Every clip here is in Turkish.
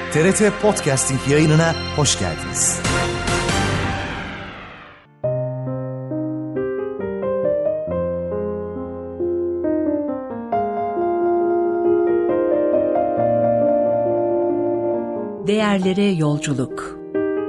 TRT Podcasting yayınına hoş geldiniz. Değerlere yolculuk.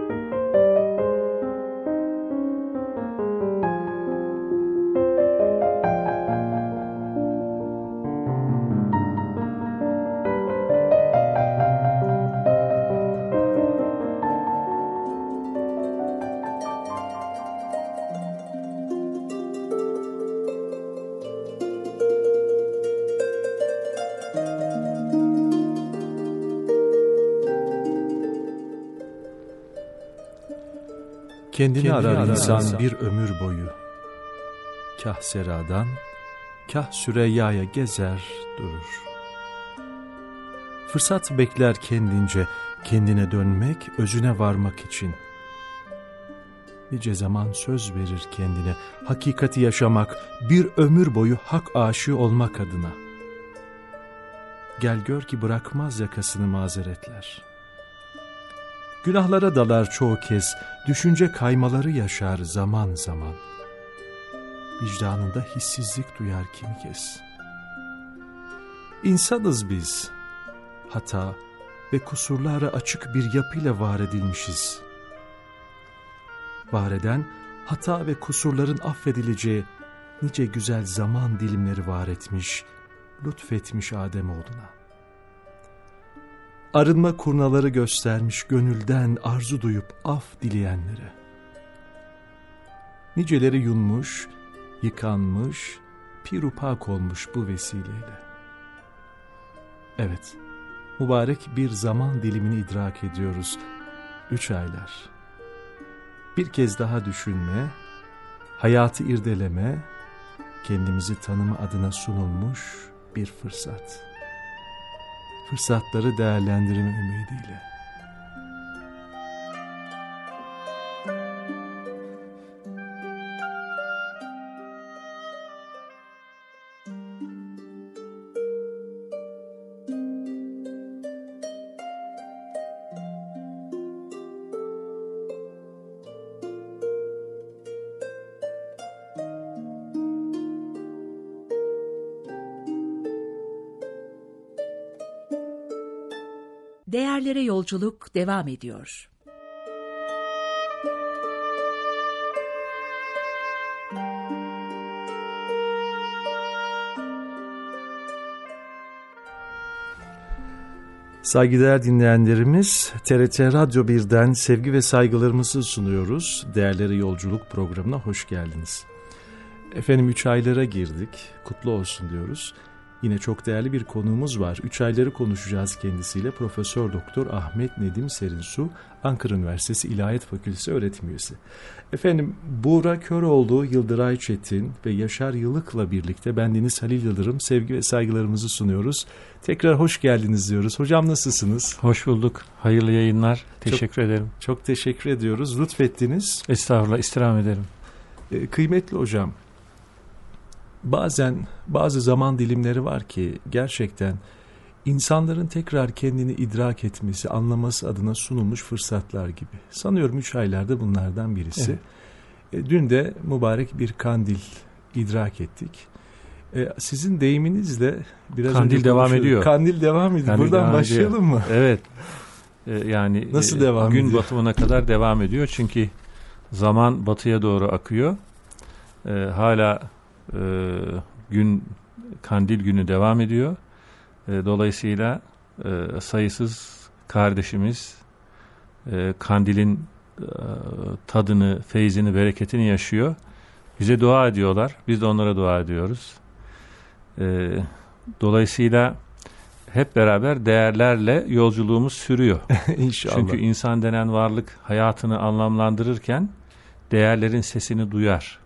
Kendini arar insan bir ömür boyu. Kah seradan, kah Süreyya'ya gezer durur. Fırsat bekler kendince, kendine dönmek, özüne varmak için. Nice zaman söz verir kendine, hakikati yaşamak, bir ömür boyu hak aşığı olmak adına. Gel gör ki bırakmaz yakasını mazeretler. Günahlara dalar çoğu kez, düşünce kaymaları yaşar zaman zaman. Vicdanında hissizlik duyar kimi kez. İnsanız biz, hata ve kusurlara açık bir yapıyla var edilmişiz. Var eden, hata ve kusurların affedileceği nice güzel zaman dilimleri var etmiş, lütfetmiş Ademoğluna. Arınma kurnaları göstermiş gönülden arzu duyup af dileyenlere. Niceleri yunmuş, yıkanmış, pirupak olmuş bu vesileyle. Evet, mübarek bir zaman dilimini idrak ediyoruz. 3 aylar. Bir kez daha düşünme, hayatı irdeleme, kendimizi tanıma adına sunulmuş bir fırsat. Fırsatları değerlendirme ümidiyle. Değerlere yolculuk devam ediyor. Saygıdeğer dinleyenlerimiz, TRT Radyo 1'den sevgi ve saygılarımızı sunuyoruz. Değerlere Yolculuk programına hoş geldiniz. Efendim 3 aylara girdik, kutlu olsun diyoruz. Yine çok değerli bir konuğumuz var. 3 ayları konuşacağız kendisiyle. Profesör Doktor Ahmet Nedim Serinsu, Ankara Üniversitesi İlahiyat Fakültesi öğretim üyesi. Efendim Buğra Köroğlu, Yıldıray Çetin ve Yaşar Yılık'la birlikte bendeniz Halil Yıldırım sevgi ve saygılarımızı sunuyoruz. Tekrar hoş geldiniz diyoruz. Hocam nasılsınız? Hoş bulduk. Hayırlı yayınlar. Teşekkür ederim. Çok teşekkür ediyoruz. Lütfettiniz. Estağfurullah, istirham ederim. Kıymetli hocam, bazı zaman dilimleri var ki gerçekten insanların tekrar kendini idrak etmesi, anlaması adına sunulmuş fırsatlar gibi. Sanıyorum 3 aylarda bunlardan birisi. Evet. Dün de mübarek bir kandil idrak ettik. Sizin deyiminizle biraz kandil devam ediyor. Kandil devam ediyor. Kandil buradan devam başlayalım ediyor. mı? Evet. Yani nasıl devam gün ediyor? batımına kadar devam ediyor. Çünkü zaman batıya doğru akıyor. Hala kandil günü devam ediyor. Dolayısıyla sayısız kardeşimiz kandilin tadını, feyzini, bereketini yaşıyor. Bize dua ediyorlar. Biz de onlara dua ediyoruz. Dolayısıyla hep beraber değerlerle yolculuğumuz sürüyor. İnşallah. Çünkü insan denen varlık hayatını anlamlandırırken değerlerin sesini duyar.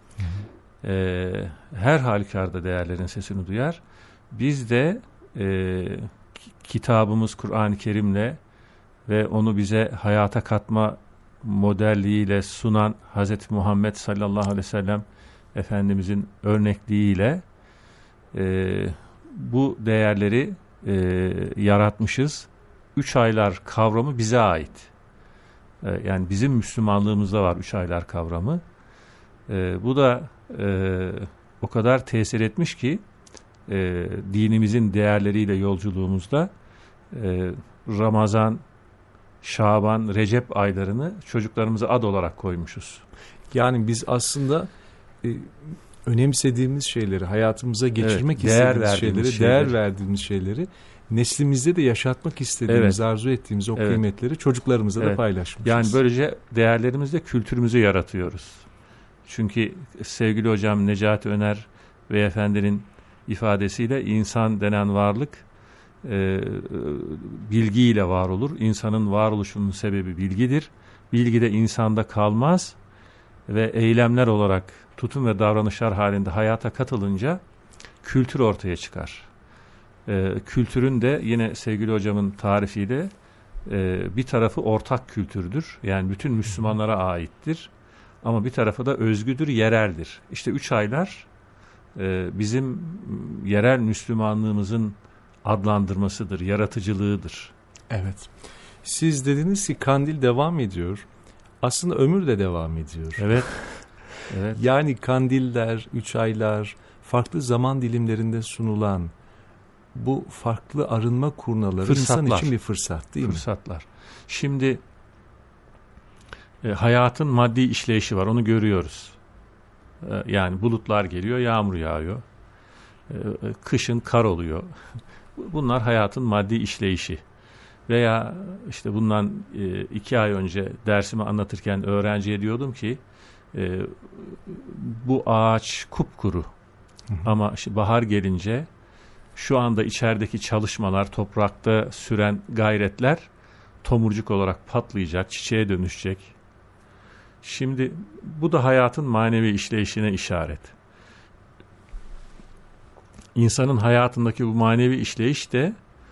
Her halükarda değerlerin sesini duyar. Biz de kitabımız Kur'an-ı Kerim'le ve onu bize hayata katma modelliğiyle sunan Hz. Muhammed sallallahu aleyhi ve sellem Efendimizin örnekliğiyle bu değerleri yaratmışız 3 aylar kavramı bize ait. Yani bizim Müslümanlığımızda var 3 aylar kavramı. Bu da o kadar tesir etmiş ki dinimizin değerleriyle yolculuğumuzda Ramazan, Şaban, Recep aylarını çocuklarımıza ad olarak koymuşuz. Yani biz aslında önemsediğimiz şeyleri, hayatımıza geçirmek istediğimiz şeyleri, değer verdiğimiz şeyleri neslimizde de yaşatmak istediğimiz, arzu ettiğimiz o kıymetleri çocuklarımızla da paylaşmışız. Yani böylece değerlerimizle kültürümüzü yaratıyoruz. Çünkü sevgili hocam Necati Öner Beyefendinin ifadesiyle insan denen varlık bilgiyle var olur. İnsanın varoluşunun sebebi bilgidir. Bilgi de insanda kalmaz ve eylemler olarak tutum ve davranışlar halinde hayata katılınca kültür ortaya çıkar. Kültürün de yine sevgili hocamın tarifiyle bir tarafı ortak kültürdür. Yani bütün Müslümanlara aittir. Ama bir tarafı da özgüdür, yereldir. İşte 3 aylar bizim yerel Müslümanlığımızın adlandırmasıdır, yaratıcılığıdır. Evet. Siz dediniz ki kandil devam ediyor. Aslında ömür de devam ediyor. Evet. Evet. Yani kandiller, 3 aylar, farklı zaman dilimlerinde sunulan bu farklı arınma kurnaları insan için bir fırsat değil mi? Fırsatlar. Şimdi hayatın maddi işleyişi var, onu görüyoruz. Yani bulutlar geliyor, yağmur yağıyor. Kışın kar oluyor. Bunlar hayatın maddi işleyişi. Veya işte bundan 2 ay önce dersimi anlatırken öğrenciye diyordum ki bu ağaç kupkuru. Ama işte bahar gelince şu anda içerideki çalışmalar, toprakta süren gayretler tomurcuk olarak patlayacak, çiçeğe dönüşecek. Şimdi bu da hayatın manevi işleyişine işaret. İnsanın hayatındaki bu manevi işleyiş de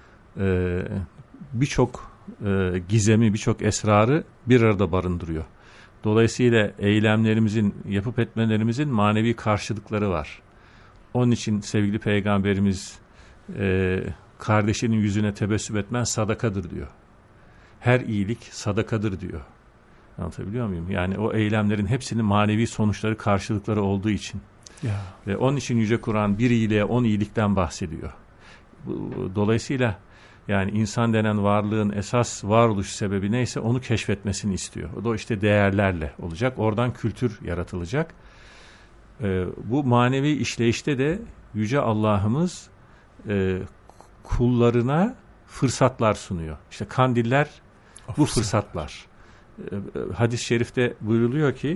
birçok gizemi, birçok esrarı bir arada barındırıyor. Dolayısıyla eylemlerimizin, yapıp etmelerimizin manevi karşılıkları var. Onun için sevgili Peygamberimiz kardeşinin yüzüne tebessüm etmen sadakadır diyor. Her iyilik sadakadır diyor. Anlatabiliyor muyum? Yani o eylemlerin hepsinin manevi sonuçları, karşılıkları olduğu için. Ya. Ve onun için Yüce Kur'an bir iyiliğe 10 iyilikten bahsediyor. Dolayısıyla yani insan denen varlığın esas varoluş sebebi neyse onu keşfetmesini istiyor. O da işte değerlerle olacak. Oradan kültür yaratılacak. Bu manevi işleyişte de Yüce Allah'ımız kullarına fırsatlar sunuyor. İşte kandiller bu fırsatlar. Hadis-i şerifte buyruluyor ki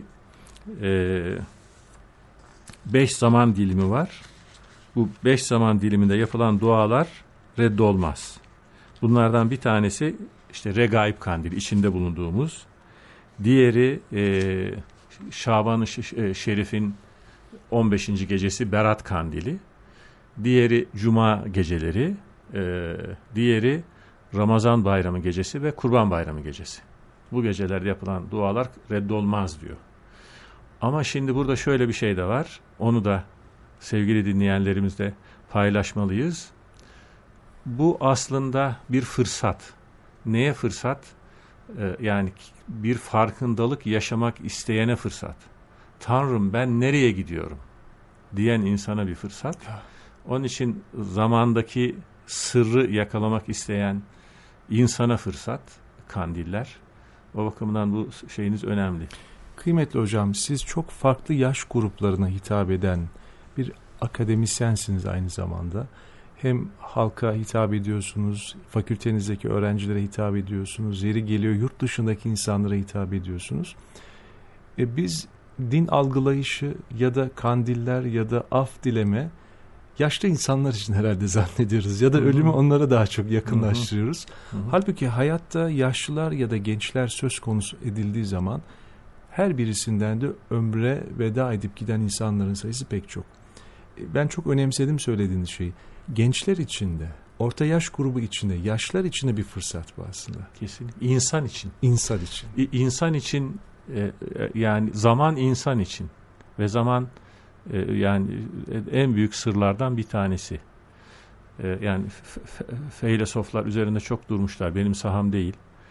5 zaman dilimi var. Bu 5 zaman diliminde yapılan dualar reddolmaz. Bunlardan bir tanesi işte Regaib kandili, içinde bulunduğumuz. Diğeri Şaban-ı Şerif'in 15. gecesi Berat kandili. Diğeri Cuma geceleri. Diğeri Ramazan bayramı gecesi ve Kurban bayramı gecesi. Bu gecelerde yapılan dualar reddolmaz diyor. Ama şimdi burada şöyle bir şey de var. Onu da sevgili dinleyenlerimizle paylaşmalıyız. Bu aslında bir fırsat. Neye fırsat? Yani bir farkındalık yaşamak isteyene fırsat. Tanrım ben nereye gidiyorum diyen insana bir fırsat. Onun için zamandaki sırrı yakalamak isteyen insana fırsat, kandiller. O bakımdan bu şeyiniz önemli. Kıymetli hocam, siz çok farklı yaş gruplarına hitap eden bir akademisyensiniz aynı zamanda. Hem halka hitap ediyorsunuz, fakültenizdeki öğrencilere hitap ediyorsunuz, yeri geliyor yurt dışındaki insanlara hitap ediyorsunuz. Biz din algılayışı ya da kandiller ya da af dileme yaşlı insanlar için herhalde zannediyoruz ya da ölümü onlara daha çok yakınlaştırıyoruz. Halbuki hayatta yaşlılar ya da gençler söz konusu edildiği zaman her birisinden de ömre veda edip giden insanların sayısı pek çok. Ben çok önemsedim söylediğiniz şeyi. Gençler için de, orta yaş grubu için de, yaşlılar için de bir fırsat bu aslında. Kesinlikle. İnsan için. İnsan için. İnsan için yani zaman insan için ve zaman yani en büyük sırlardan bir tanesi. Yani filozoflar üzerinde çok durmuşlar. Benim saham değil.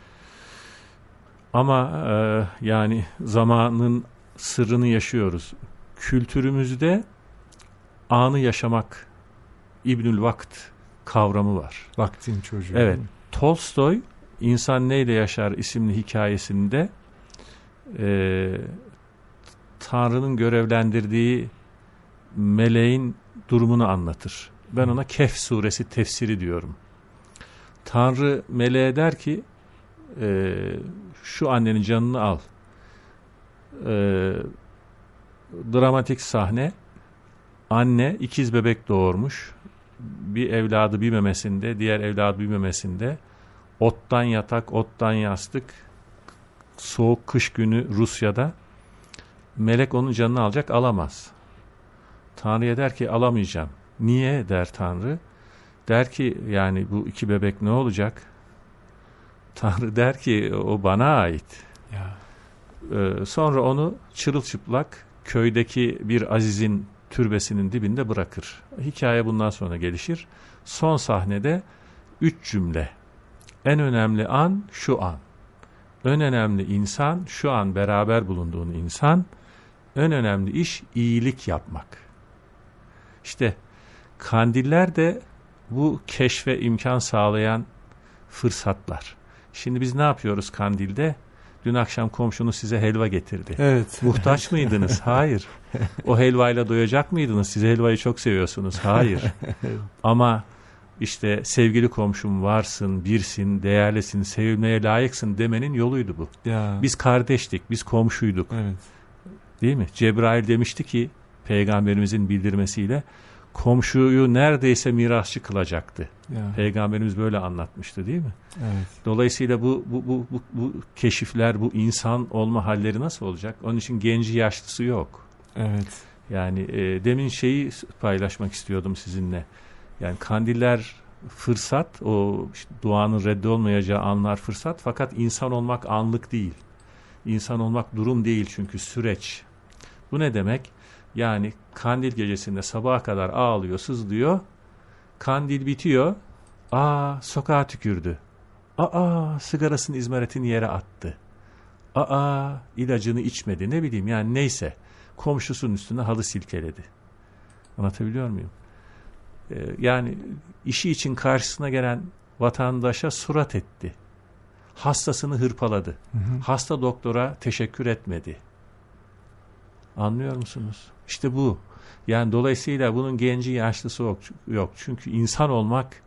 Ama yani zamanın sırrını yaşıyoruz. Kültürümüzde anı yaşamak, İbnül Vakt kavramı var. Vaktin çocuğu. Evet. Tolstoy İnsan Neyle Yaşar isimli hikayesinde Tanrı'nın görevlendirdiği meleğin durumunu anlatır. Ben ona Kehf suresi tefsiri diyorum. Tanrı meleğe der ki şu annenin canını al. Dramatik sahne, anne ikiz bebek doğurmuş. Bir evladı bir memesinde, diğer evladı bir memesinde. Ottan yatak, ottan yastık. Soğuk kış günü Rusya'da. Melek onun canını alacak, alamaz. Tanrı'ya der ki alamayacağım. Niye der Tanrı? Der ki yani bu iki bebek ne olacak? Tanrı der ki o bana ait. Ya. Sonra onu çırılçıplak köydeki bir azizin türbesinin dibinde bırakır. Hikaye bundan sonra gelişir. Son sahnede 3 cümle. En önemli an şu an. En önemli insan şu an beraber bulunduğun insan. En önemli iş iyilik yapmak. İşte kandiller de bu keşfe imkan sağlayan fırsatlar. Şimdi biz ne yapıyoruz kandilde? Dün akşam komşunuz size helva getirdi. Evet. Muhtaç mıydınız? Hayır. O helvayla doyacak mıydınız? Siz helvayı çok seviyorsunuz. Hayır. Ama işte sevgili komşum varsın, birsin, değerlisin, sevilmeye layıksın demenin yoluydu bu. Ya. Biz kardeştik, biz komşuyduk. Evet. Değil mi? Cebrail demişti ki Peygamberimizin bildirmesiyle komşuyu neredeyse mirasçı kılacaktı. Ya. Peygamberimiz böyle anlatmıştı değil mi? Evet. Dolayısıyla bu keşifler, bu insan olma halleri nasıl olacak? Onun için genci yaşlısı yok. Evet. Yani demin şeyi paylaşmak istiyordum sizinle. Yani kandiller fırsat, o işte duanın reddolmayacağı anlar fırsat. Fakat insan olmak anlık değil. İnsan olmak durum değil çünkü süreç. Bu ne demek? Yani kandil gecesinde sabaha kadar ağlıyor, sızlıyor. Kandil bitiyor. Sokağa tükürdü. Sigarasını izmaritini yere attı. İlacını içmedi. Ne bileyim yani neyse. Komşusunun üstüne halı silkeledi. Anlatabiliyor muyum? Yani işi için karşısına gelen vatandaşa surat etti. Hastasını hırpaladı. Hı hı. Hasta doktora teşekkür etmedi. Anlıyor musunuz? İşte bu. Yani dolayısıyla bunun genci yaşlısı yok. Çünkü insan olmak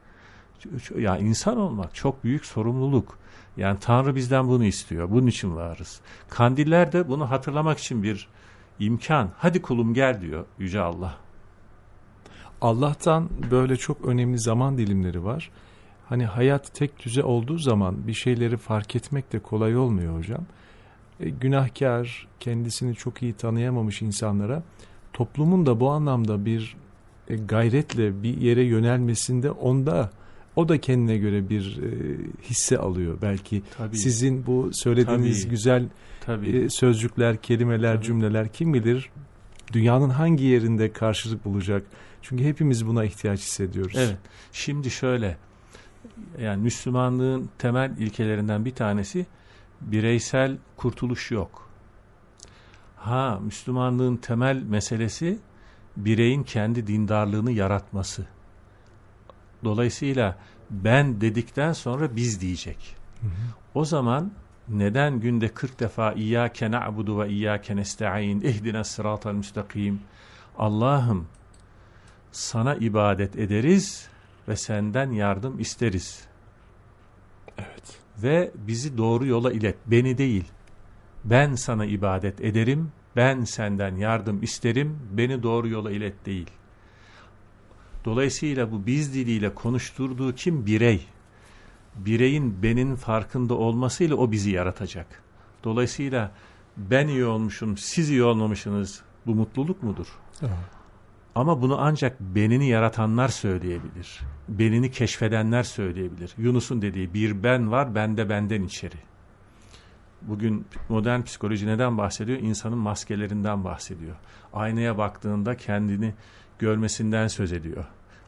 çok büyük sorumluluk. Yani Tanrı bizden bunu istiyor. Bunun için varız. Kandiller de bunu hatırlamak için bir imkan. Hadi kulum gel diyor Yüce Allah. Allah'tan böyle çok önemli zaman dilimleri var. Hani hayat tek düze olduğu zaman bir şeyleri fark etmek de kolay olmuyor hocam. Günahkar, kendisini çok iyi tanıyamamış insanlara toplumun da bu anlamda bir gayretle bir yere yönelmesinde o da kendine göre bir hisse alıyor. Belki Tabii. Sizin bu söylediğiniz güzel sözcükler, kelimeler, cümleler kim bilir dünyanın hangi yerinde karşılık bulacak. Çünkü hepimiz buna ihtiyaç hissediyoruz. Evet. Şimdi şöyle, yani Müslümanlığın temel ilkelerinden bir tanesi bireysel kurtuluş yok. Müslümanlığın temel meselesi bireyin kendi dindarlığını yaratması. Dolayısıyla ben dedikten sonra biz diyecek. Hı hı. O zaman neden günde 40 defa İyyâke na'budu ve İyyâke nesta'in ihdina sıratal müstakim, Allah'ım sana ibadet ederiz ve senden yardım isteriz. Evet. Ve bizi doğru yola ilet. Beni değil. Ben sana ibadet ederim. Ben senden yardım isterim. Beni doğru yola ilet değil. Dolayısıyla bu biz diliyle konuşturduğu kim? Birey. Bireyin benin farkında olmasıyla o bizi yaratacak. Dolayısıyla ben iyi olmuşum, siz iyi olmamışsınız. Bu mutluluk mudur? Evet. Ama bunu ancak benini yaratanlar söyleyebilir. Benini keşfedenler söyleyebilir. Yunus'un dediği bir ben var, ben de benden içeri. Bugün modern psikoloji neden bahsediyor? İnsanın maskelerinden bahsediyor. Aynaya baktığında kendini görmesinden söz ediyor.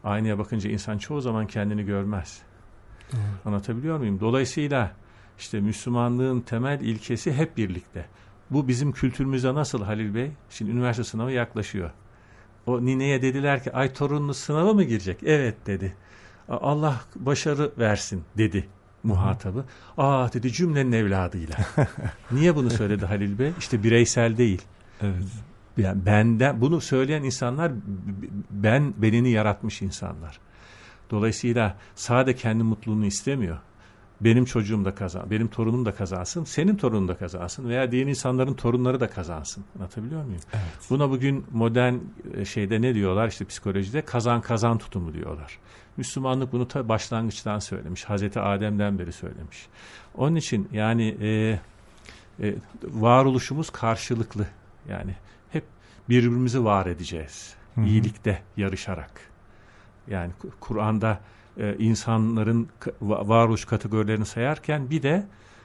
Aynaya bakınca insan çoğu zaman kendini görmez. Anlatabiliyor muyum? Dolayısıyla işte Müslümanlığın temel ilkesi hep birlikte. Bu bizim kültürümüzde nasıl Halil Bey? Şimdi üniversite sınavı yaklaşıyor. O nineye dediler ki ay torununuz sınava mı girecek? Evet dedi. Allah başarı versin dedi muhatabı. Dedi cümlenin evladıyla. Niye bunu söyledi Halil Bey? İşte bireysel değil. Evet. Yani benden bunu söyleyen insanlar benini yaratmış insanlar. Dolayısıyla sadece kendi mutluluğunu istemiyor. Benim çocuğum da benim torunum da kazansın, senin torunun da kazansın veya diğer insanların torunları da kazansın. Anlatabiliyor muyum? Evet. Buna bugün modern şeyde ne diyorlar? İşte psikolojide kazan tutumu diyorlar. Müslümanlık bunu başlangıçtan söylemiş. Hazreti Adem'den beri söylemiş. Onun için yani varoluşumuz karşılıklı. Yani hep birbirimizi var edeceğiz. Hı-hı. İyilikte yarışarak. Yani Kur'an'da insanların varoluş kategorilerini sayarken bir de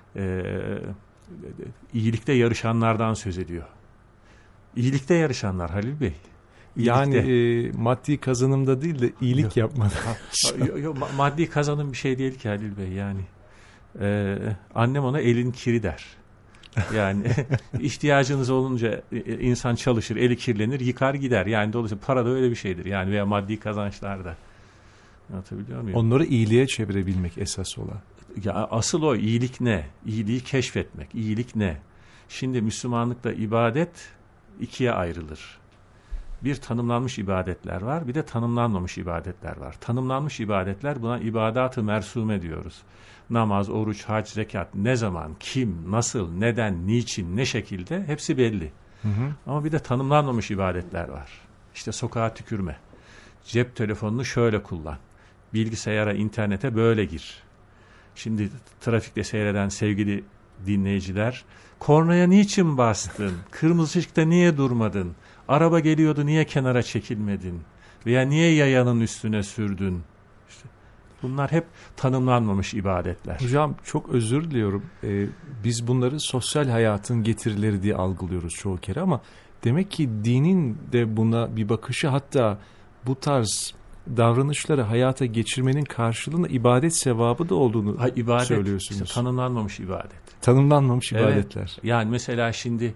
iyilikte yarışanlardan söz ediyor. İyilikte yarışanlar Halil Bey. İyilikte. Yani maddi kazanımda değil de iyilik yapmada. Maddi kazanım bir şey değil ki Halil Bey. Yani annem ona elin kiri der. Yani ihtiyacınız olunca insan çalışır, eli kirlenir, yıkar gider. Yani dolayısıyla para da öyle bir şeydir. Yani veya maddi kazançlarda. Anlatabiliyor muyum? Onları iyiliğe çevirebilmek esas olan. Ya asıl o iyilik ne? İyiliği keşfetmek. İyilik ne? Şimdi Müslümanlıkta ibadet ikiye ayrılır. Bir tanımlanmış ibadetler var, bir de tanımlanmamış ibadetler var. Tanımlanmış ibadetler buna ibadat-ı mersume diyoruz. Namaz, oruç, hac, zekat ne zaman, kim, nasıl, neden, niçin, ne şekilde hepsi belli. Hı hı. Ama bir de tanımlanmamış ibadetler var. İşte sokağa tükürme. Cep telefonunu şöyle kullan. Bilgisayara, internete böyle gir. Şimdi trafikte seyreden sevgili dinleyiciler, kornaya niçin bastın? Kırmızı ışıkta niye durmadın? Araba geliyordu niye kenara çekilmedin? Veya niye yayanın üstüne sürdün? İşte bunlar hep tanımlanmamış ibadetler. Hocam çok özür diliyorum. Biz bunları sosyal hayatın getirileri diye algılıyoruz çoğu kere ama demek ki dinin de buna bir bakışı, hatta bu tarz davranışları hayata geçirmenin karşılığında ibadet sevabı da olduğunu söylüyorsunuz. İşte tanımlanmamış ibadet. Tanımlanmamış ibadetler. Evet. Yani mesela şimdi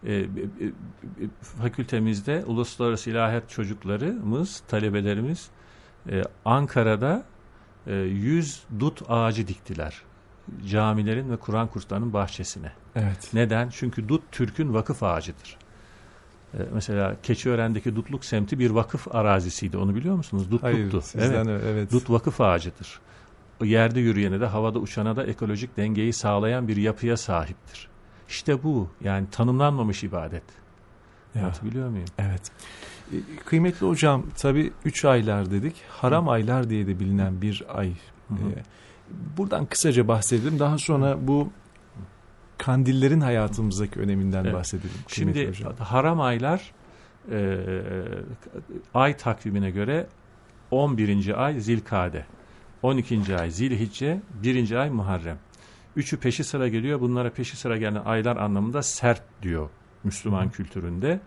fakültemizde uluslararası ilahiyat çocuklarımız, talebelerimiz Ankara'da 100 dut ağacı diktiler. Camilerin ve Kur'an kurslarının bahçesine. Evet. Neden? Çünkü dut Türk'ün vakıf ağacıdır. Mesela Keçiören'deki Dutluk semti bir vakıf arazisiydi. Onu biliyor musunuz? Dutluktu. Evet. Dut vakıf ağacıdır. O yerde yürüyene de havada uçana da ekolojik dengeyi sağlayan bir yapıya sahiptir. İşte bu. Yani tanımlanmamış ibadet. Biliyor muyum? Evet. Kıymetli hocam, tabii 3 aylar dedik. Haram aylar diye de bilinen bir ay. Buradan kısaca bahsedelim. Daha sonra bu kandillerin hayatımızdaki öneminden bahsedelim. Şimdi haram aylar ay takvimine göre 11. ay Zilkade, 12. ay Zilhicce, 1. ay Muharrem. Üçü peşi sıra geliyor. Bunlara peşi sıra gelen aylar anlamında sert diyor Müslüman kültüründe.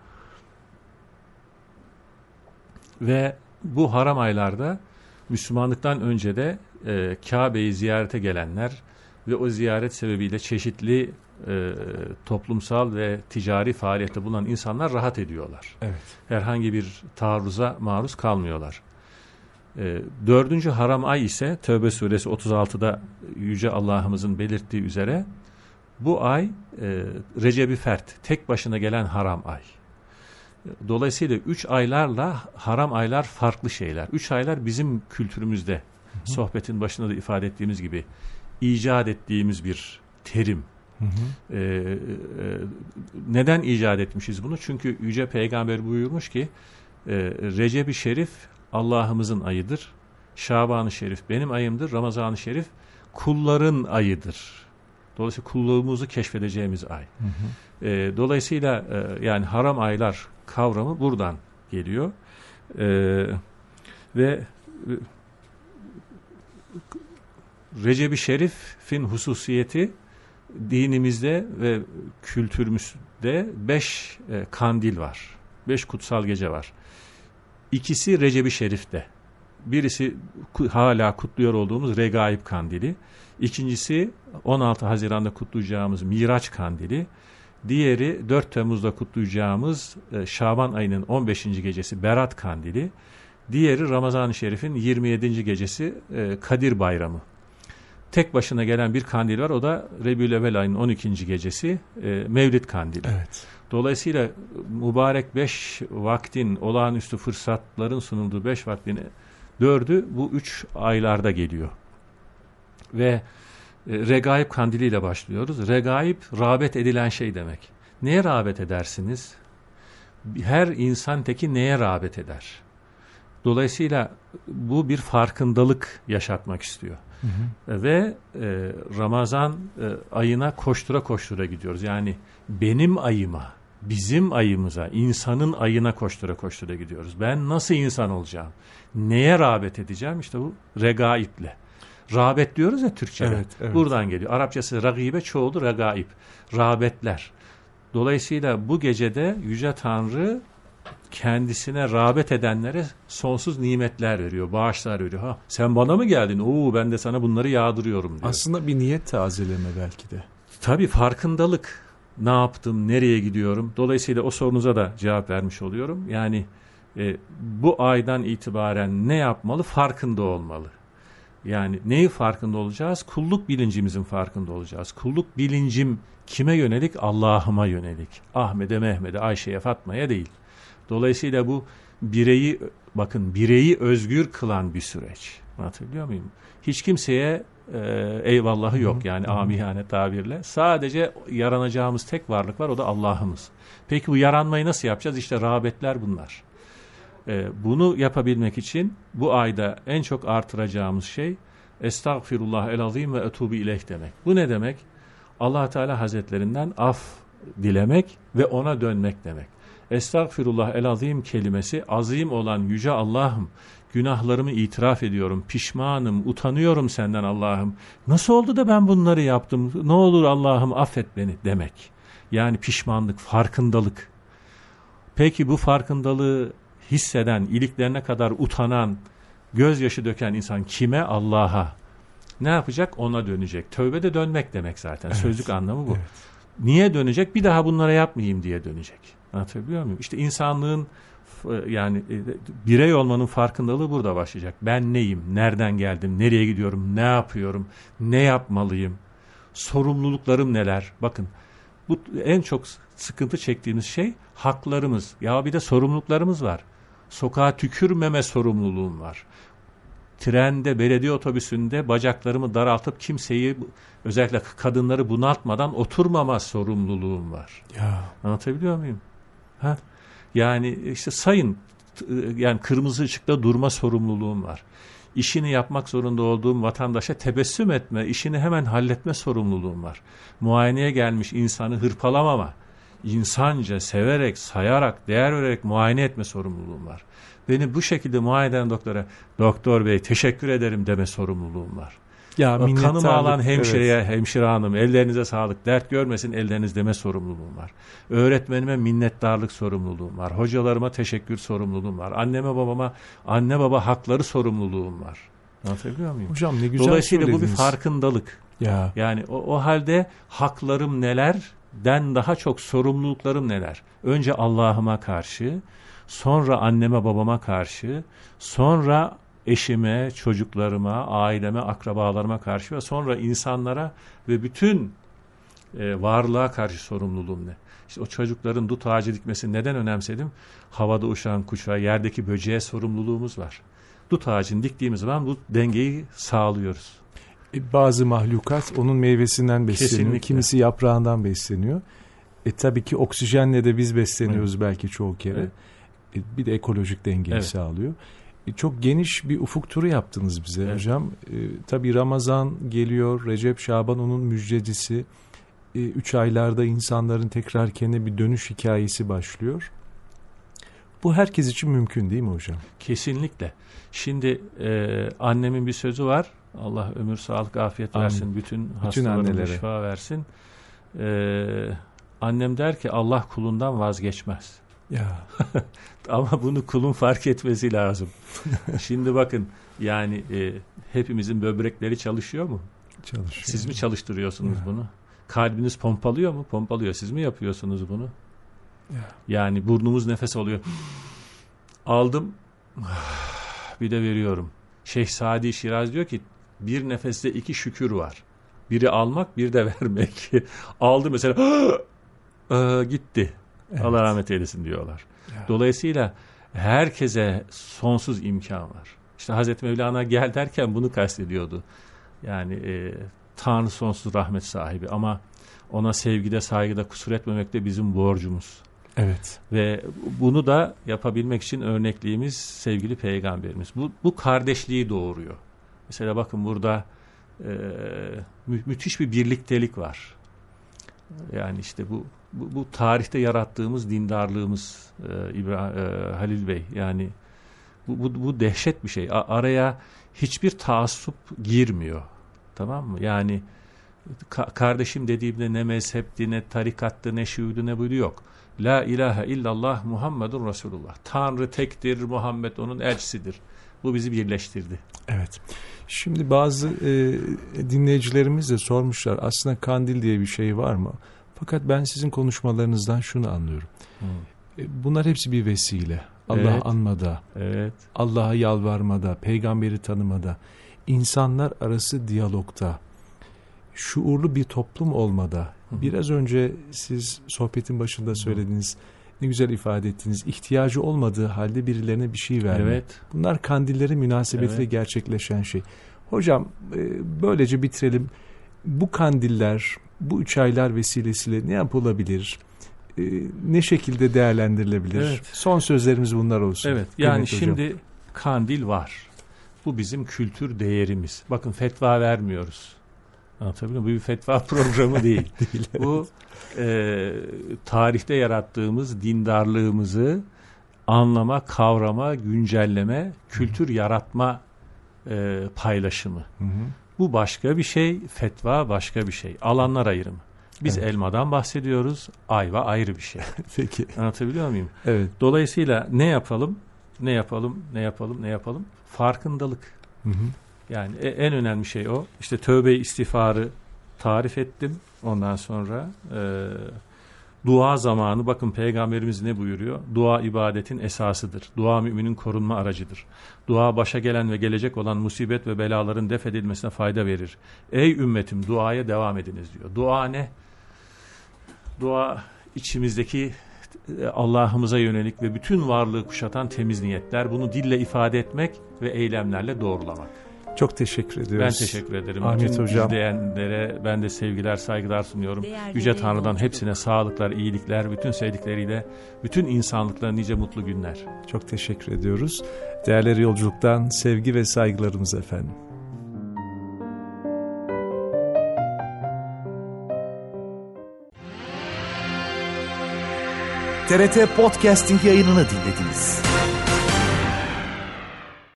Ve bu haram aylarda Müslümanlıktan önce de Kabe'yi ziyarete gelenler ve o ziyaret sebebiyle çeşitli toplumsal ve ticari faaliyette bulunan insanlar rahat ediyorlar. Evet. Herhangi bir taarruza maruz kalmıyorlar. 4. haram ay ise Tevbe suresi 36'da Yüce Allah'ımızın belirttiği üzere bu ay Recep-i Fert, tek başına gelen haram ay. Dolayısıyla 3 aylarla haram aylar farklı şeyler. 3 aylar bizim kültürümüzde, sohbetin başında da ifade ettiğimiz gibi icat ettiğimiz bir terim. Neden icat etmişiz bunu? Çünkü Yüce Peygamber buyurmuş ki Recep-i Şerif Allah'ımızın ayıdır. Şaban-ı Şerif benim ayımdır. Ramazan-ı Şerif kulların ayıdır. Dolayısıyla kulluğumuzu keşfedeceğimiz ay. Dolayısıyla yani haram aylar kavramı buradan geliyor. Ve Recep-i Şerif'in hususiyeti dinimizde ve kültürümüzde 5 kandil var. 5 kutsal gece var. İkisi Recep-i Şerif'te. birisi hala kutluyor olduğumuz Regaib Kandili. İkincisi 16 Haziran'da kutlayacağımız Miraç Kandili. Diğeri 4 Temmuz'da kutlayacağımız Şaban ayının 15. gecesi Berat Kandili. Diğeri Ramazan-ı Şerif'in 27. gecesi Kadir Bayramı. Tek başına gelen bir kandil var. O da Rebiyülevvel ayının 12. gecesi Mevlid Kandili. Evet. Dolayısıyla mübarek 5 vaktin, olağanüstü fırsatların sunulduğu 5 vaktin 4'ü bu 3 aylarda geliyor. Ve Regaib Kandili ile başlıyoruz. Regaib, rağbet edilen şey demek. Neye rağbet edersiniz? Her insan teki neye rağbet eder? Dolayısıyla bu bir farkındalık yaşatmak istiyor. Hı hı. Ve Ramazan ayına koştura koştura gidiyoruz. Yani benim ayıma, bizim ayımıza, insanın ayına koştura koştura gidiyoruz. Ben nasıl insan olacağım? Neye rağbet edeceğim? İşte bu regaible. Rağbet diyoruz ya Türkçe'de. Evet, evet. Buradan geliyor. Arapçası ragibe, çoğulu regaib. Rağbetler. Dolayısıyla bu gecede Yüce Tanrı kendisine rağbet edenlere sonsuz nimetler veriyor, bağışlar veriyor. Ha, sen bana mı geldin? Oo, ben de sana bunları yağdırıyorum diyor. Aslında bir niyet tazeleme belki de. Tabii farkındalık. Ne yaptım, nereye gidiyorum? Dolayısıyla o sorunuza da cevap vermiş oluyorum. Yani bu aydan itibaren ne yapmalı? Farkında olmalı. Yani neyi farkında olacağız? Kulluk bilincimizin farkında olacağız. Kulluk bilincim kime yönelik? Allah'ıma yönelik. Ahmet'e, Mehmet'e, Ayşe'ye, Fatma'ya değil. Dolayısıyla bu bireyi özgür kılan bir süreç. Anlatabiliyor muyum? Hiç kimseye eyvallahı yok yani amiyane tabirle. Sadece yaranacağımız tek varlık var, o da Allah'ımız. Peki bu yaranmayı nasıl yapacağız? İşte rağbetler bunlar. Bunu yapabilmek için bu ayda en çok artıracağımız şey Estağfirullah el-azim ve etubu ileyh demek. Bu ne demek? Allah Teala Hazretlerinden af dilemek ve ona dönmek demek. Estağfirullah el-azim kelimesi, azim olan yüce Allah'ım, günahlarımı itiraf ediyorum, pişmanım, utanıyorum senden Allah'ım. Nasıl oldu da ben bunları yaptım? Ne olur Allah'ım affet beni demek. Yani pişmanlık, farkındalık. Peki bu farkındalığı hisseden, iliklerine kadar utanan, gözyaşı döken insan kime? Allah'a. Ne yapacak? Ona dönecek. Tövbe de dönmek demek zaten. Evet. Sözlük anlamı bu. Evet. Niye dönecek? Bir daha bunlara yapmayayım diye dönecek. Anlatabiliyor muyum? İşte insanlığın yani birey olmanın farkındalığı burada başlayacak. Ben neyim? Nereden geldim? Nereye gidiyorum? Ne yapıyorum? Ne yapmalıyım? Sorumluluklarım neler? Bakın bu en çok sıkıntı çektiğimiz şey haklarımız. Ya bir de sorumluluklarımız var. Sokağa tükürmeme sorumluluğum var. Trende, belediye otobüsünde bacaklarımı daraltıp kimseyi, özellikle kadınları bunaltmadan oturmama sorumluluğum var. Ya. Anlatabiliyor muyum? Ha? Yani işte yani kırmızı ışıkta durma sorumluluğum var. İşini yapmak zorunda olduğum vatandaşa tebessüm etme, işini hemen halletme sorumluluğum var. Muayeneye gelmiş insanı hırpalamama, insanca, severek, sayarak, değer vererek muayene etme sorumluluğum var. Beni bu şekilde muayene eden doktora, doktor bey teşekkür ederim deme sorumluluğum var. Ya kanımı alan hemşireye, evet. Hemşire hanım ellerinize sağlık, dert görmesin elleriniz deme sorumluluğum var. Öğretmenime minnettarlık sorumluluğum var. Hocalarıma teşekkür sorumluluğum var. Anneme babama, anne baba hakları sorumluluğum var. Anlatabiliyor muyum? Hocam ne güzel dolayısıyla söylediniz. Bu bir farkındalık. Ya. Yani o halde haklarım nelerden daha çok sorumluluklarım neler? Önce Allah'ıma karşı, sonra anneme babama karşı, sonra eşime, çocuklarıma, aileme, akrabalarıma karşı ve sonra insanlara ve bütün varlığa karşı sorumluluğum ne? İşte o çocukların dut ağacı dikmesini neden önemsedim? Havada uçan kuşa, yerdeki böceğe sorumluluğumuz var. Dut ağacını diktiğimiz zaman bu dengeyi sağlıyoruz. Bazı mahlukat onun meyvesinden besleniyor. Kesinlikle. Kimisi yaprağından besleniyor. Tabii ki oksijenle de biz besleniyoruz, evet. Belki çoğu kere. Evet. Bir de ekolojik dengeyi, evet. Sağlıyor. Çok geniş bir ufuk turu yaptınız bize, evet. Hocam. Tabii Ramazan geliyor, Recep, Şaban onun müjdecisi. 3 aylarda insanların tekrar kendine bir dönüş hikayesi başlıyor. Bu herkes için mümkün değil mi hocam? Kesinlikle. Şimdi annemin bir sözü var. Allah ömür, sağlık, afiyet versin. Bütün hastalarına şifa versin. Annem der ki Allah kulundan vazgeçmez. Ya. Ama bunu kulun fark etmesi lazım. Şimdi bakın yani hepimizin böbrekleri çalışıyor mu? Çalışıyor. Siz mi çalıştırıyorsunuz bunu? Kalbiniz pompalıyor mu? Pompalıyor. Siz mi yapıyorsunuz bunu? Ya. Yani burnumuz nefes alıyor. Aldım. Bir de veriyorum. Şeyh Sadi Şiraz diyor ki bir nefeste 2 şükür var. Biri almak, bir de vermek. Aldı mesela gitti. Evet. Allah rahmet eylesin diyorlar. Ya. Dolayısıyla herkese sonsuz imkan var. İşte Hazreti Mevlana gel derken bunu kastediyordu. Yani Tanrı sonsuz rahmet sahibi ama ona sevgide, saygıda kusur etmemek de bizim borcumuz. Evet. Ve bunu da yapabilmek için örnekliğimiz sevgili peygamberimiz. Bu kardeşliği doğuruyor. Mesela bakın burada müthiş bir birliktelik var. Yani işte bu tarihte yarattığımız dindarlığımız Halil Bey. Yani bu dehşet bir şey. Araya hiçbir taassup girmiyor. Tamam mı? Yani kardeşim dediğimde ne mezhepti, ne tarikattı, ne şuydu, ne buydu yok. La ilahe illallah Muhammedun Resulullah. Tanrı tektir, Muhammed onun elçisidir. Bu bizi birleştirdi. Evet. Şimdi bazı dinleyicilerimiz de sormuşlar. Aslında kandil diye bir şey var mı? Fakat ben sizin konuşmalarınızdan şunu anlıyorum. Bunlar hepsi bir vesile. Allah'ı Evet. anmada, Evet. Allah'a yalvarmada, peygamberi tanımada, insanlar arası diyalogta, şuurlu bir toplum olmada. Biraz önce siz sohbetin başında söylediğiniz, ne güzel ifade ettiğiniz, ihtiyacı olmadığı halde birilerine bir şey vermek. Evet. Bunlar kandillerin münasebetiyle Evet. gerçekleşen şey. Hocam böylece bitirelim. Bu kandiller, bu 3 aylar vesilesiyle ne yapılabilir? Ne şekilde değerlendirilebilir? Evet. Son sözlerimiz bunlar olsun. Evet. Yani Kıymetli hocam. şimdi kandil var. Bu bizim kültür değerimiz. Bakın fetva vermiyoruz. Anlatabiliyor muyum? Bu bir fetva programı değil. Değil, evet. Bu tarihte yarattığımız dindarlığımızı anlama, kavrama, güncelleme, kültür yaratma paylaşımı. Hı hı. Bu başka bir şey, fetva başka bir şey. Alanlar ayrımı. Biz Evet. elmadan bahsediyoruz, ayva ayrı bir şey. Peki. Anlatabiliyor muyum? Evet. Dolayısıyla ne yapalım? Ne yapalım? Ne yapalım? Ne yapalım? Farkındalık. Hı hı. Yani en önemli şey o. İşte tövbe istiğfarı tarif ettim. Ondan sonra dua zamanı, bakın Peygamberimiz ne buyuruyor? Dua ibadetin esasıdır. Dua müminin korunma aracıdır. Dua başa gelen ve gelecek olan musibet ve belaların def edilmesine fayda verir. Ey ümmetim duaya devam ediniz diyor. Dua ne? Dua içimizdeki Allah'ımıza yönelik ve bütün varlığı kuşatan temiz niyetler. Bunu dille ifade etmek ve eylemlerle doğrulamak. Çok teşekkür ediyoruz. Ben teşekkür ederim. Ahmet Bütün hocam. izleyenlere ben de sevgiler, saygılar sunuyorum. Değerli Yüce Tanrı'dan yolculuk. hepsine sağlıklar, iyilikler, bütün sevdikleriyle, bütün insanlıklara nice mutlu günler. Çok teşekkür ediyoruz. Değerleri yolculuktan sevgi ve saygılarımız efendim. TRT Podcasting yayınını dinlediniz.